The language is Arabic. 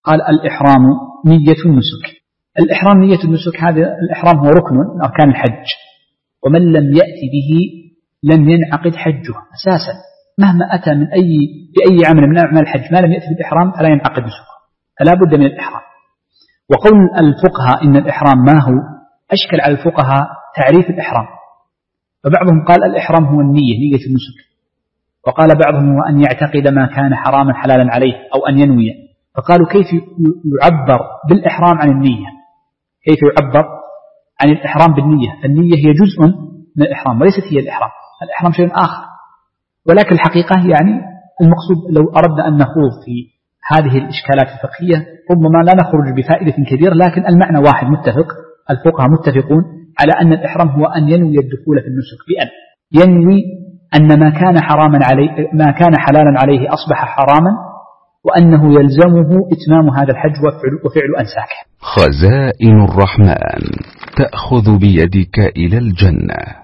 قال الإحرام نية النسك. الإحرام نية النسك، هذا الإحرام هو ركن من أركان الحج، ومن لم يأتي به لم ينعقد حجه أساسا، مهما أتى بأي عمل من أعمال الحج ما لم يأتي بالإحرام فلا ينعقد نسكه، فلا بد من الإحرام. وقول الفقهاء إن الإحرام ما هو، أشكل على الفقهاء تعريف الإحرام، فبعضهم قال الإحرام هو النية، نية النسك، وقال بعضهم هو أن يعتقد ما كان حراما حلالا عليه أو أن ينوي. فقالوا كيف يعبر بالإحرام عن النية؟ كيف يعبر عن الإحرام بالنية؟ فالنية هي جزء من الإحرام وليست هي الإحرام، الإحرام شيء آخر. ولكن الحقيقة يعني المقصود لو أردنا أن نخوض في هذه الإشكالات الفقهية ربما لا نخرج بفائدة كبيرة، لكن المعنى واحد متفق، الفقهاء متفقون على أن الإحرام هو أن ينوي الدخول في النسك، بأن ينوي أن ما كان حلالا عليه أصبح حراما، وأنه يلزمه إتمام هذا الحج وفعل أنساكه. خزائن الرحمن تأخذ بيدك إلى الجنة.